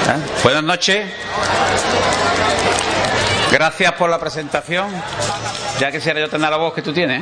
Buenas noches. Gracias por la presentación. Ya quisiera yo tener la voz que tú tienes.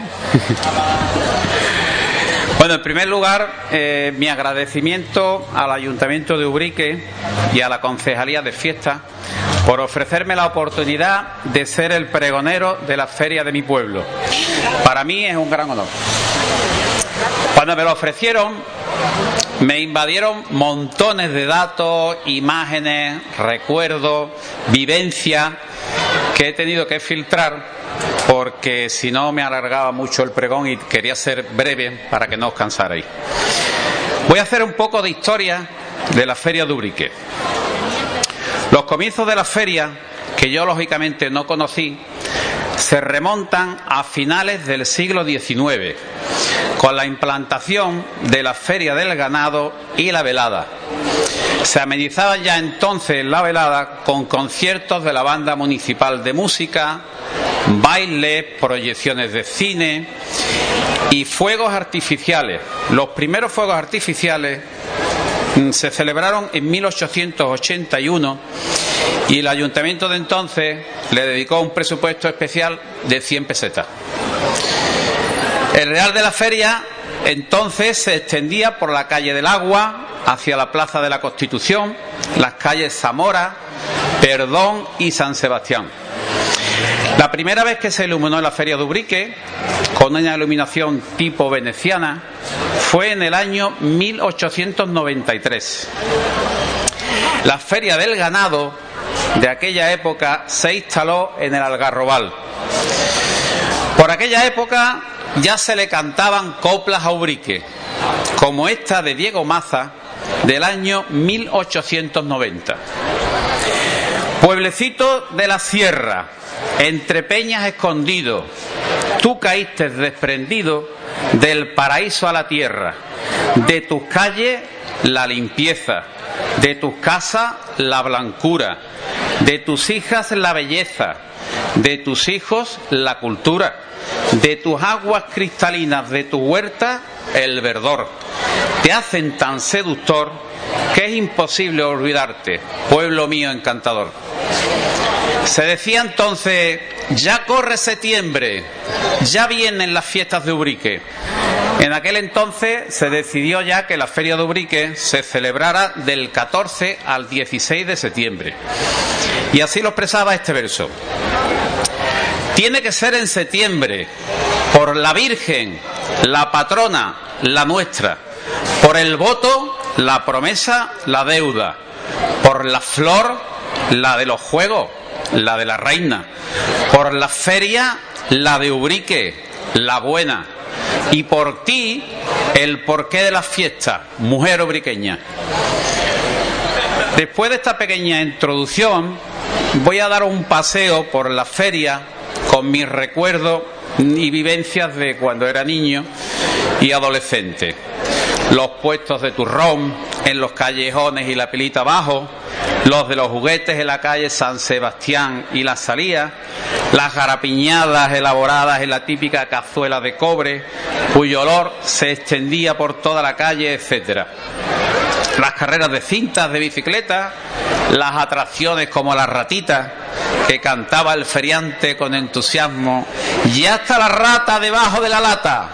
Bueno, en primer lugar, mi agradecimiento al Ayuntamiento de Ubrique y a la Concejalía de Fiestas por ofrecerme la oportunidad de ser el pregonero de la feria de mi pueblo. Para mí es un gran honor. Cuando me lo ofrecieron, me invadieron montones de datos, imágenes, recuerdos, vivencias que he tenido que filtrar porque si no me alargaba mucho el pregón y quería ser breve para que no os cansarais. Voy a hacer un poco de historia de la feria de Ubrique. Los comienzos de la feria, que yo lógicamente no conocí, se remontan a finales del siglo XIX, con la implantación de la Feria del Ganado y la velada. Se amenizaba ya entonces la velada con conciertos de la Banda Municipal de Música, bailes, proyecciones de cine y fuegos artificiales. Los primeros fuegos artificiales se celebraron en 1881 y el ayuntamiento de entonces le dedicó un presupuesto especial de 100 pesetas. El Real de la Feria entonces se extendía por la calle del Agua hacia la Plaza de la Constitución, las calles Zamora, Perdón y San Sebastián. La primera vez que se iluminó la Feria de Ubrique, con una iluminación tipo veneciana, fue en el año 1893. La Feria del Ganado de aquella época se instaló en el Algarrobal. Por aquella época ya se le cantaban coplas a Ubrique, como esta de Diego Maza del año 1890. Pueblecito de la sierra, entre peñas escondido, tú caíste desprendido del paraíso a la tierra, de tus calles la limpieza, de tus casas la blancura, de tus hijas la belleza, de tus hijos la cultura, de tus aguas cristalinas, de tu huerta el verdor. Te hacen tan seductor que es imposible olvidarte, pueblo mío encantador. Se decía entonces, ya corre septiembre, ya vienen las fiestas de Ubrique. En aquel entonces se decidió ya que la feria de Ubrique se celebrara del 14 al 16 de septiembre. Y así lo expresaba este verso. Tiene que ser en septiembre, por la Virgen, la patrona, la nuestra, por el voto, la promesa, la deuda, por la flor, la de los juegos, la de la reina, por la feria, la de Ubrique, la buena, y por ti, el porqué de las fiestas, mujer ubriqueña. Después de esta pequeña introducción, voy a dar un paseo por la feria con mis recuerdos y vivencias de cuando era niño y adolescente. Los puestos de turrón en los callejones y la pilita abajo, los de los juguetes en la calle San Sebastián y la Salía, las garapiñadas elaboradas en la típica cazuela de cobre, cuyo olor se extendía por toda la calle, etcétera. Las carreras de cintas de bicicleta, las atracciones como las ratitas, que cantaba el feriante con entusiasmo, ya está la rata debajo de la lata.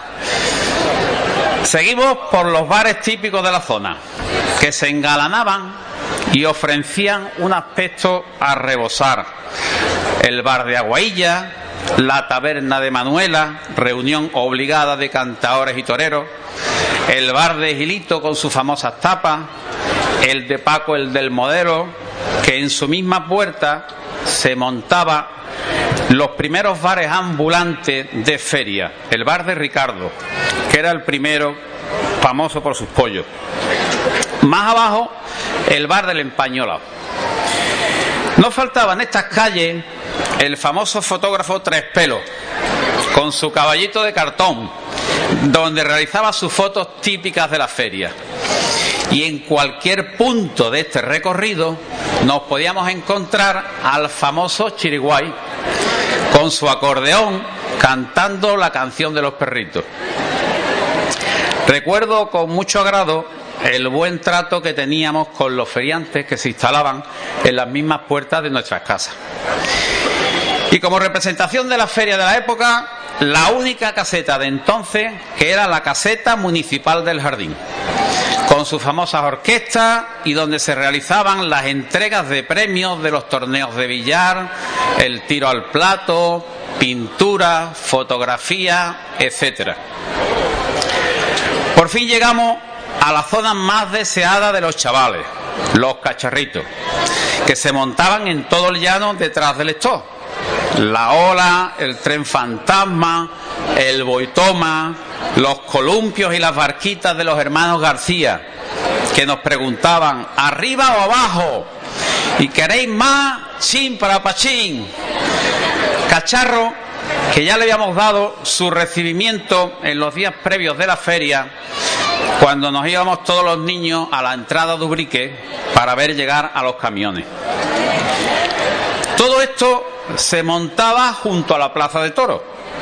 Seguimos por los bares típicos de la zona, que se engalanaban y ofrecían un aspecto a rebosar. El bar de Aguailla, la taberna de Manuela, reunión obligada de cantaores y toreros, el bar de Gilito con sus famosas tapas, el de Paco el del Modelo, que en su misma puerta se montaba los primeros bares ambulantes de feria, el bar de Ricardo, que era el primero famoso por sus pollos. Más abajo, el bar del Empañolao. No faltaba en estas calles el famoso fotógrafo Tres Pelos, con su caballito de cartón, donde realizaba sus fotos típicas de la feria. Y en cualquier punto de este recorrido nos podíamos encontrar al famoso Chiriguay, con su acordeón cantando la canción de los perritos. Recuerdo con mucho agrado el buen trato que teníamos con los feriantes que se instalaban en las mismas puertas de nuestras casas. Y como representación de la feria de la época, la única caseta de entonces, que era la caseta municipal del Jardín, con sus famosas orquestas y donde se realizaban las entregas de premios de los torneos de billar, el tiro al plato, pintura, fotografía, etcétera. Por fin llegamos a la zona más deseada de los chavales, los cacharritos, que se montaban en todo el llano detrás del stock. La ola, el tren fantasma, el boitoma, los columpios y las barquitas de los hermanos García, que nos preguntaban, ¿arriba o abajo? ¿Y queréis más? Chin para pachín. Cacharro, que ya le habíamos dado su recibimiento en los días previos de la feria, cuando nos íbamos todos los niños a la entrada de Ubrique para ver llegar a los camiones. Todo esto se montaba junto a la Plaza de Toros.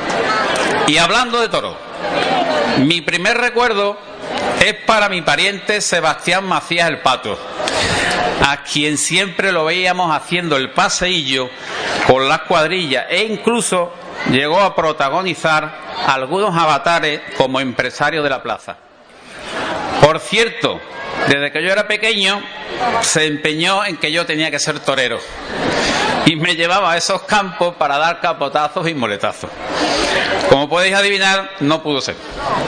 Y hablando de toros, mi primer recuerdo es para mi pariente Sebastián Macías el Pato, a quien siempre lo veíamos haciendo el paseillo con las cuadrillas e incluso llegó a protagonizar algunos avatares como empresario de la plaza. Por cierto, desde que yo era pequeño se empeñó en que yo tenía que ser torero y me llevaba a esos campos para dar capotazos y moletazos. Como podéis adivinar, no pudo ser.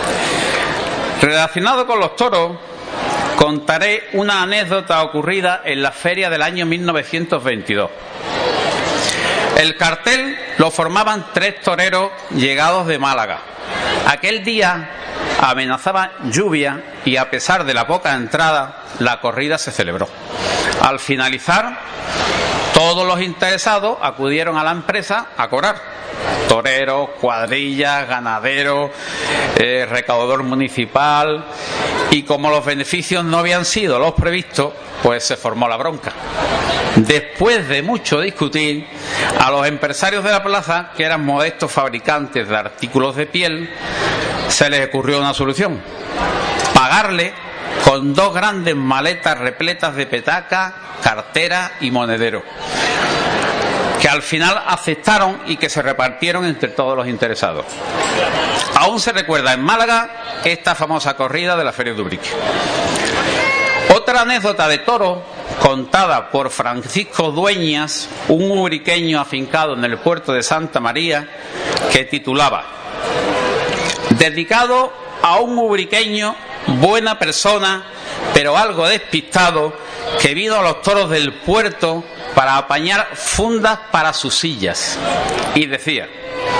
Relacionado con los toros, contaré una anécdota ocurrida en la feria del año 1922. El cartel lo formaban 3 toreros llegados de Málaga. Aquel día amenazaba lluvia y a pesar de la poca entrada, la corrida se celebró. Al finalizar, todos los interesados acudieron a la empresa a cobrar. Toreros, cuadrillas, ganaderos, recaudador municipal, y como los beneficios no habían sido los previstos, pues se formó la bronca. Después de mucho discutir, a los empresarios de la plaza, que eran modestos fabricantes de artículos de piel, se les ocurrió una solución: pagarle con 2 grandes maletas repletas de petacas, carteras y monederos, que al final aceptaron y que se repartieron entre todos los interesados. Aún se recuerda en Málaga esta famosa corrida de la Feria de Ubrique. Otra anécdota de toro contada por Francisco Dueñas, un ubriqueño afincado en el puerto de Santa María, que titulaba: dedicado a un ubriqueño, buena persona, pero algo despistado, que vino a los toros del puerto para apañar fundas para sus sillas. Y decía: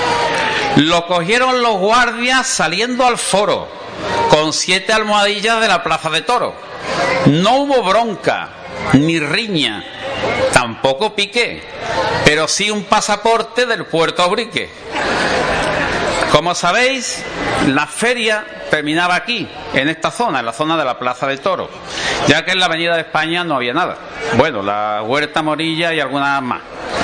lo cogieron los guardias saliendo al foro, con 7 almohadillas de la Plaza de Toros. No hubo bronca, ni riña, tampoco piqué, pero sí un pasaporte del puerto Ubrique. Como sabéis, la feria terminaba aquí, en esta zona, en la zona de la Plaza de Toros, ya que en la Avenida de España no había nada. Bueno, la Huerta Morilla y algunas más.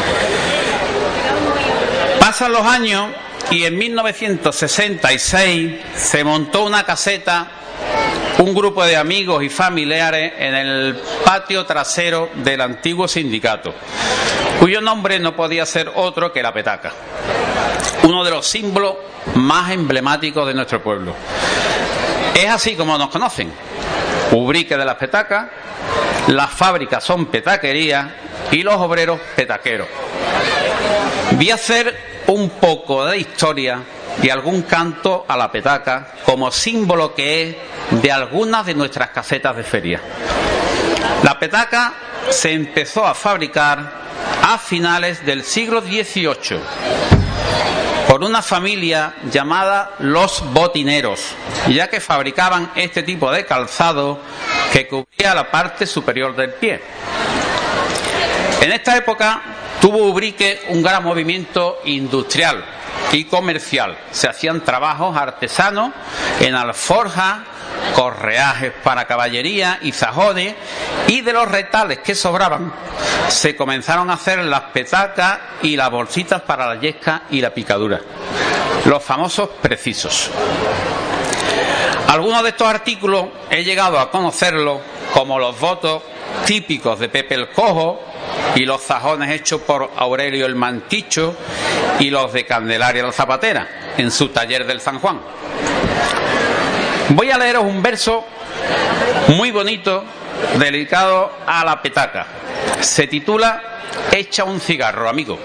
Pasan los años y en 1966 se montó una caseta, un grupo de amigos y familiares, en el patio trasero del antiguo sindicato, cuyo nombre no podía ser otro que la petaca, uno de los símbolos más emblemáticos de nuestro pueblo. Es así como nos conocen: Ubrique de las petacas, las fábricas son petaquerías y los obreros petaqueros. Voy a hacer un poco de historia y algún canto a la petaca como símbolo que es de algunas de nuestras casetas de feria. La petaca se empezó a fabricar a finales del siglo XVIII por una familia llamada los botineros, ya que fabricaban este tipo de calzado que cubría la parte superior del pie. En esta época tuvo Ubrique un gran movimiento industrial y comercial. Se hacían trabajos artesanos en alforjas, correajes para caballería y zajones, y de los retales que sobraban se comenzaron a hacer las petacas y las bolsitas para la yesca y la picadura, los famosos precisos. Algunos de estos artículos he llegado a conocerlos como los votos típicos de Pepe el Cojo y los zajones hechos por Aurelio el Manticho y los de Candelaria la Zapatera en su taller del San Juan. Voy a leeros un verso muy bonito dedicado a la petaca. Se titula Echa un cigarro, amigo.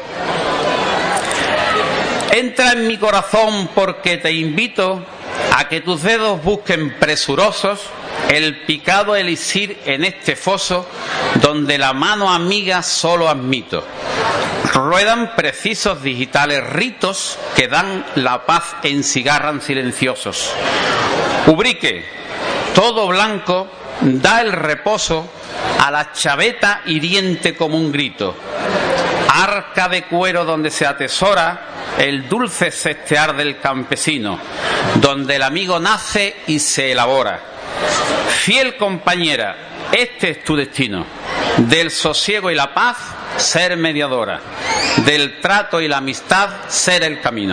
Entra en mi corazón porque te invito a que tus dedos busquen presurosos el picado elixir en este foso donde la mano amiga solo admito. Ruedan precisos digitales ritos que dan la paz, encigarran silenciosos. Ubrique, todo blanco, da el reposo a la chaveta hiriente como un grito. Arca de cuero donde se atesora el dulce sestear del campesino, donde el amigo nace y se elabora. Fiel compañera, este es tu destino, del sosiego y la paz ser mediadora, del trato y la amistad ser el camino.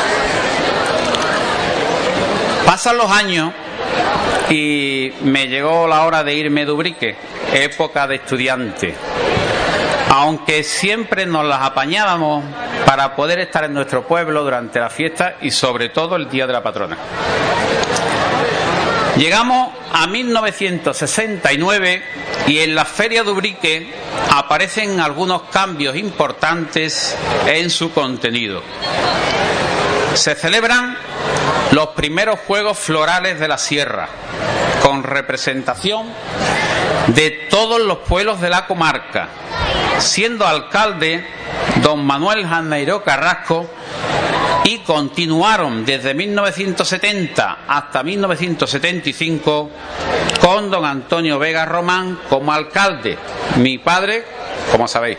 Pasan los años y me llegó la hora de irme de Ubrique, época de estudiante. Aunque siempre nos las apañábamos para poder estar en nuestro pueblo durante la fiesta y sobre todo el día de la patrona. Llegamos a 1969 y en la feria de Ubrique aparecen algunos cambios importantes en su contenido. Se celebran los primeros Juegos Florales de la Sierra, con representación de todos los pueblos de la comarca, siendo alcalde don Manuel Janeiro Carrasco, y continuaron desde 1970 hasta 1975 con don Antonio Vega Román como alcalde, mi padre, como sabéis.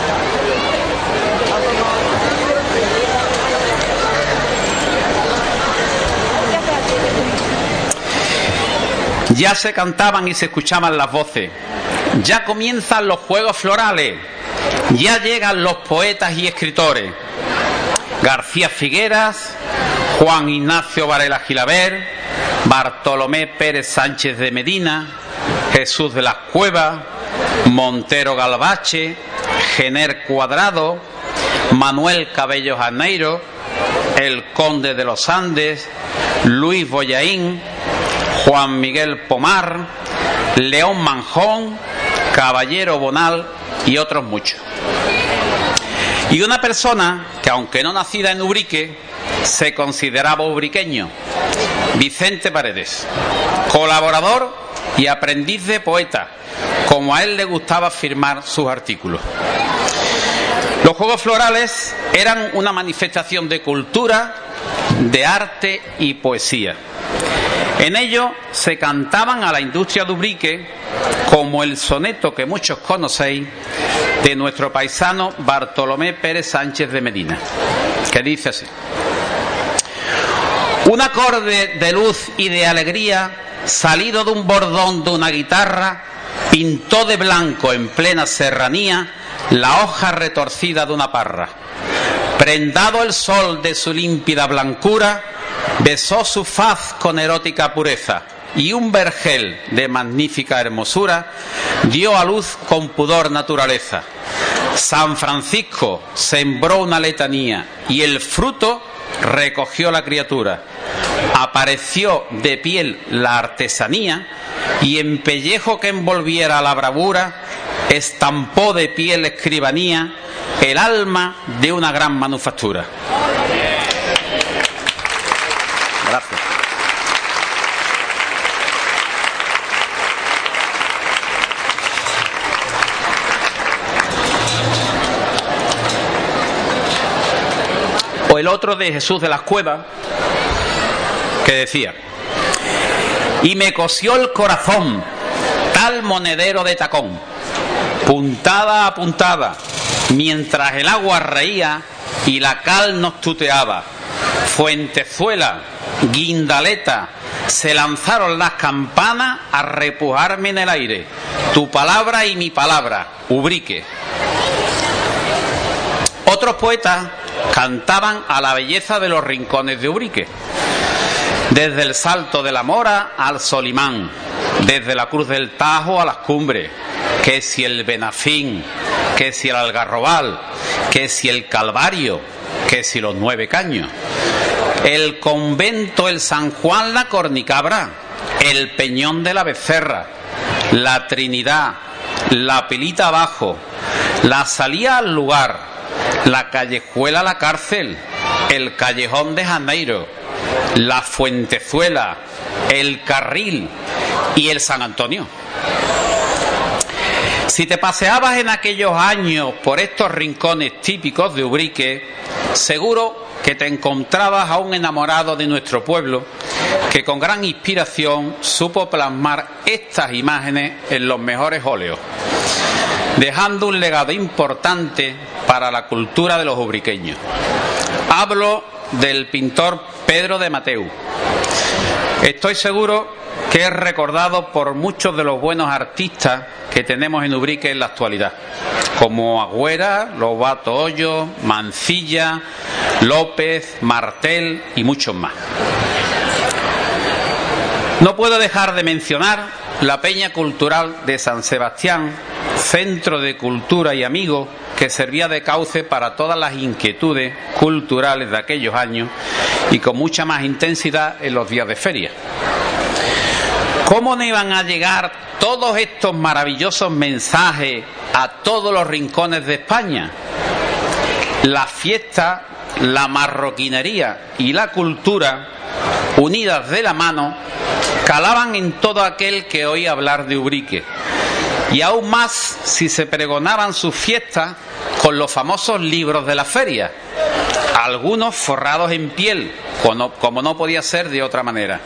Ya se cantaban y se escuchaban las voces. Ya comienzan los Juegos Florales. Ya llegan los poetas y escritores. García Figueras, Juan Ignacio Varela Gilaber, Bartolomé Pérez Sánchez de Medina, Jesús de las Cuevas, Montero Galvache, Jenner Cuadrado, Manuel Cabello Janeiro, el Conde de los Andes, Luis Boyaín, Juan Miguel Pomar, León Manjón, Caballero Bonal y otros muchos. Y una persona que, aunque no nacida en Ubrique, se consideraba ubriqueño, Vicente Paredes, colaborador y aprendiz de poeta, como a él le gustaba firmar sus artículos. Los Juegos Florales eran una manifestación de cultura, de arte y poesía. En ello se cantaban a la industria de Ubrique, como el soneto que muchos conocéis de nuestro paisano Bartolomé Pérez Sánchez de Medina, que dice así: un acorde de luz y de alegría, salido de un bordón de una guitarra, pintó de blanco en plena serranía la hoja retorcida de una parra. Prendado el sol de su límpida blancura, besó su faz con erótica pureza, y un vergel de magnífica hermosura dio a luz con pudor naturaleza. San Francisco sembró una letanía y el fruto recogió la criatura. Apareció de piel la artesanía y en pellejo que envolviera la bravura estampó de piel escribanía el alma de una gran manufactura. Gracias. O el otro de Jesús de las Cuevas, que decía: y me cosió el corazón tal monedero de tacón, puntada a puntada, mientras el agua reía y la cal nos tuteaba. Fuentezuela, Guindaleta, se lanzaron las campanas a repujarme en el aire. Tu palabra y mi palabra, Ubrique. Otros poetas cantaban a la belleza de los rincones de Ubrique. desde el Salto de la Mora al Solimán, desde la Cruz del Tajo a las Cumbres, que si el Benafín, que si el Algarrobal, que si el Calvario, que si los 9 Caños, el convento, el San Juan la Cornicabra, el Peñón de la Becerra, la Trinidad, la Pilita Abajo, la Salía al Lugar, la Callejuela la Cárcel, el Callejón de Janeiro, la Fuentezuela, el Carril y el San Antonio. Si te paseabas en aquellos años por estos rincones típicos de Ubrique, seguro que te encontrabas a un enamorado de nuestro pueblo que con gran inspiración supo plasmar estas imágenes en los mejores óleos, dejando un legado importante para la cultura de los ubriqueños. Hablo del pintor Pedro de Mateu. Estoy seguro que es recordado por muchos de los buenos artistas que tenemos en Ubrique en la actualidad, como Agüera, Lobato Hoyo, Mancilla, López, Martel y muchos más. No puedo dejar de mencionar la Peña Cultural de San Sebastián, centro de cultura y amigos que servía de cauce para todas las inquietudes culturales de aquellos años y con mucha más intensidad en los días de feria. ¿Cómo no iban a llegar todos estos maravillosos mensajes a todos los rincones de España? La fiesta, la marroquinería y la cultura, unidas de la mano, calaban en todo aquel que oía hablar de Ubrique, y aún más si se pregonaban sus fiestas con los famosos libros de la feria, algunos forrados en piel, como no podía ser de otra manera.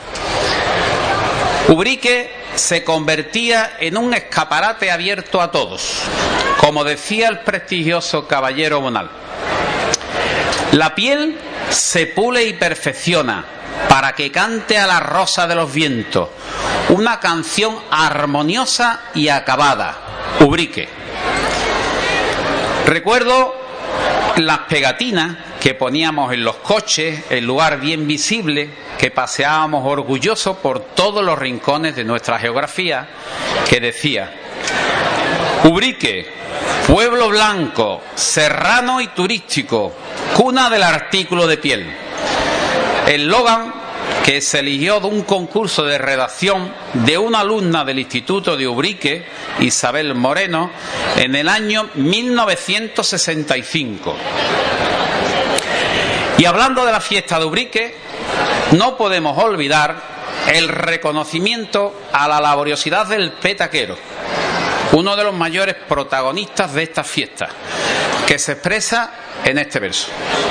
Ubrique se convertía en un escaparate abierto a todos, como decía el prestigioso caballero Bonal. La piel se pule y perfecciona para que cante a la rosa de los vientos, una canción armoniosa y acabada, Ubrique. Recuerdo las pegatinas que poníamos en los coches, en lugar bien visible, que paseábamos orgullosos por todos los rincones de nuestra geografía, que decía: Ubrique, pueblo blanco, serrano y turístico, cuna del artículo de piel. Eslogan que se eligió de un concurso de redacción de una alumna del Instituto de Ubrique, Isabel Moreno, en el año 1965. Y hablando de la fiesta de Ubrique, no podemos olvidar el reconocimiento a la laboriosidad del petaquero, uno de los mayores protagonistas de esta fiesta, que se expresa en este verso: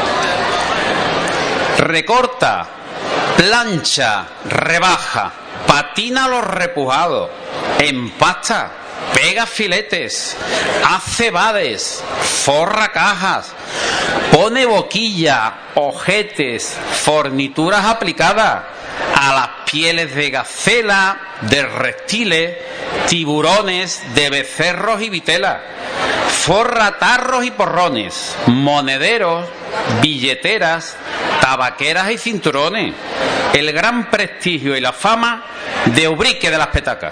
recorta, plancha, rebaja, patina los repujados, empasta, pega filetes, hace bades, forra cajas, pone boquilla, ojetes, fornituras aplicadas a las pieles de gacela, de reptiles, tiburones, de becerros y vitelas, forra tarros y porrones, monederos, billeteras, tabaqueras y cinturones, el gran prestigio y la fama de Ubrique de las petacas.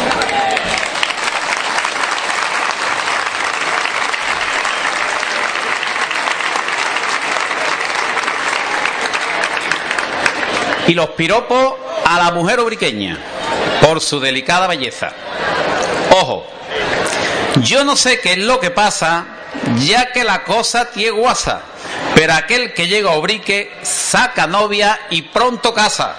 Y los piropos a la mujer ubriqueña por su delicada belleza. Ojo, yo no sé qué es lo que pasa, ya que la cosa tiene guasa, pero aquel que llega a Ubrique saca novia y pronto casa.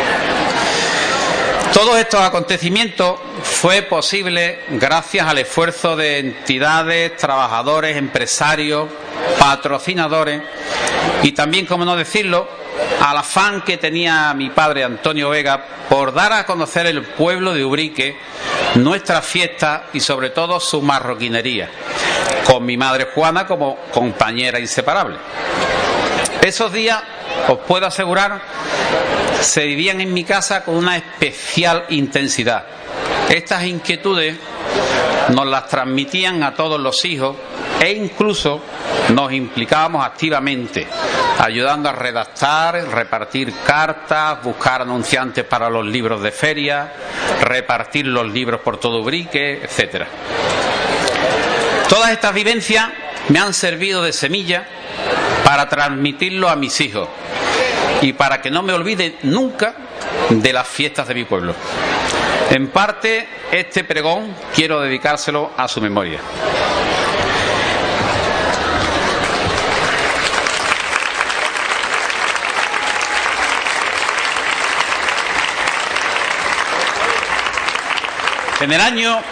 Todos estos acontecimientos fue posible gracias al esfuerzo de entidades, trabajadores, empresarios, patrocinadores y también, como no decirlo, al afán que tenía mi padre Antonio Vega por dar a conocer el pueblo de Ubrique, nuestra fiesta y sobre todo su marroquinería, con mi madre Juana como compañera inseparable. Esos días, os puedo asegurar, se vivían en mi casa con una especial intensidad. Estas inquietudes nos las transmitían a todos los hijos e incluso nos implicábamos activamente, ayudando a redactar, repartir cartas, buscar anunciantes para los libros de feria, repartir los libros por todo Ubrique, etc. Todas estas vivencias me han servido de semilla para transmitirlo a mis hijos y para que no me olvide nunca de las fiestas de mi pueblo. En parte, este pregón quiero dedicárselo a su memoria. En el año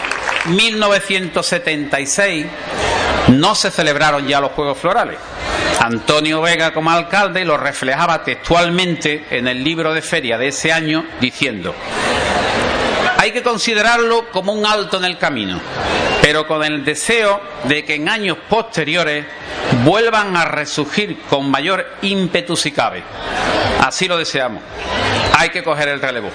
1976 no se celebraron ya los Juegos Florales. Antonio Vega, como alcalde, lo reflejaba textualmente en el libro de feria de ese año, diciendo: hay que considerarlo como un alto en el camino, pero con el deseo de que en años posteriores vuelvan a resurgir con mayor ímpetu si cabe. Así lo deseamos. Hay que coger el relevo.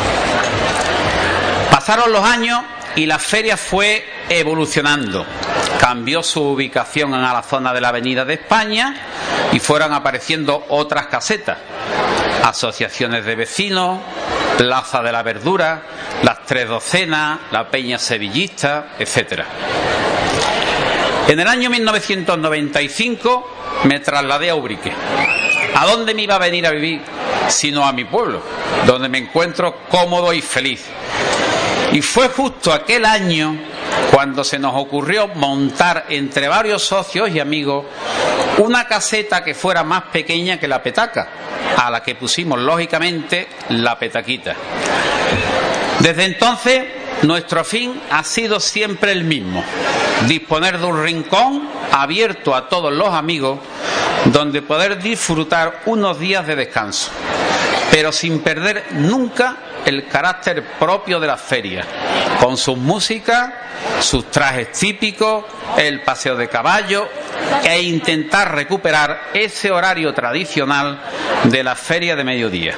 Pasaron los años y la feria fue evolucionando. Cambió su ubicación a la zona de la Avenida de España y fueron apareciendo otras casetas, asociaciones de vecinos, Plaza de la Verdura, las Tres Docenas, la Peña Sevillista, etc. En el año 1995 me trasladé a Ubrique. ¿A dónde me iba a venir a vivir? Sino a mi pueblo, donde me encuentro cómodo y feliz. Y fue justo aquel año cuando se nos ocurrió montar entre varios socios y amigos una caseta que fuera más pequeña que la petaca, a la que pusimos lógicamente la petaquita. Desde entonces nuestro fin ha sido siempre el mismo: disponer de un rincón abierto a todos los amigos donde poder disfrutar unos días de descanso, pero sin perder nunca el carácter propio de la feria, con sus músicas, sus trajes típicos, el paseo de caballo, e intentar recuperar ese horario tradicional de la feria de mediodía.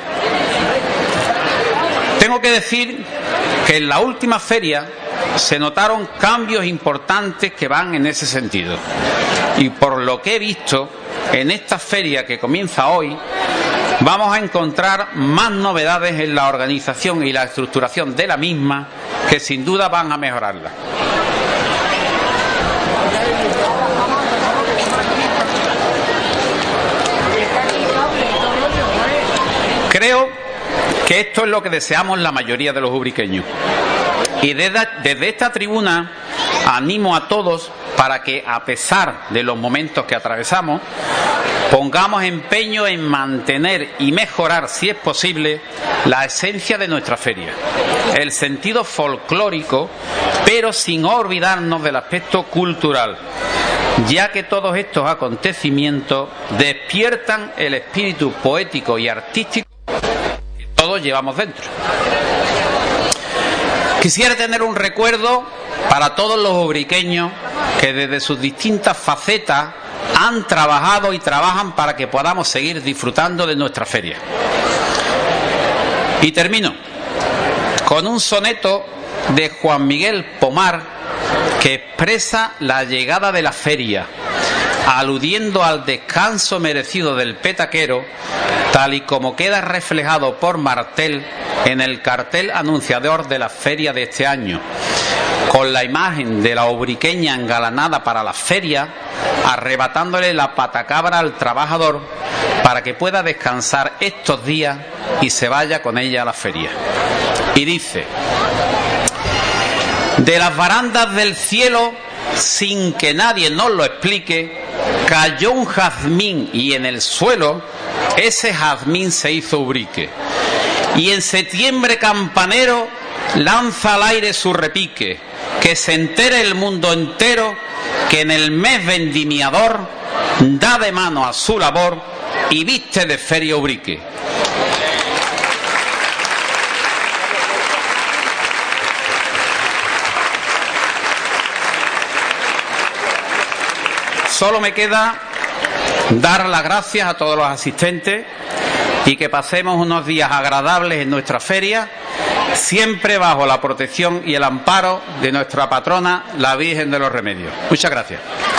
Tengo que decir que en la última feria se notaron cambios importantes que van en ese sentido, y por lo que he visto, en esta feria que comienza hoy vamos a encontrar más novedades en la organización y la estructuración de la misma, que sin duda van a mejorarla. Creo que esto es lo que deseamos la mayoría de los ubriqueños. Y desde esta tribuna animo a todos para que, a pesar de los momentos que atravesamos, pongamos empeño en mantener y mejorar, si es posible, la esencia de nuestra feria, el sentido folclórico, pero sin olvidarnos del aspecto cultural, ya que todos estos acontecimientos despiertan el espíritu poético y artístico que todos llevamos dentro. Quisiera tener un recuerdo para todos los ubriqueños que desde sus distintas facetas han trabajado y trabajan para que podamos seguir disfrutando de nuestra feria. Y termino con un soneto de Juan Miguel Pomar que expresa la llegada de la feria, aludiendo al descanso merecido del petaquero, tal y como queda reflejado por Martel en el cartel anunciador de la feria de este año, con la imagen de la ubriqueña engalanada para la feria, arrebatándole la patacabra al trabajador para que pueda descansar estos días y se vaya con ella a la feria. Y dice: de las barandas del cielo, sin que nadie nos lo explique, cayó un jazmín y en el suelo ese jazmín se hizo ubrique. Y en septiembre campanero lanza al aire su repique, que se entere el mundo entero que en el mes vendimiador da de mano a su labor y viste de feria Ubrique. Solo me queda dar las gracias a todos los asistentes y que pasemos unos días agradables en nuestra feria siempre bajo la protección y el amparo de nuestra patrona, la Virgen de los Remedios. Muchas gracias.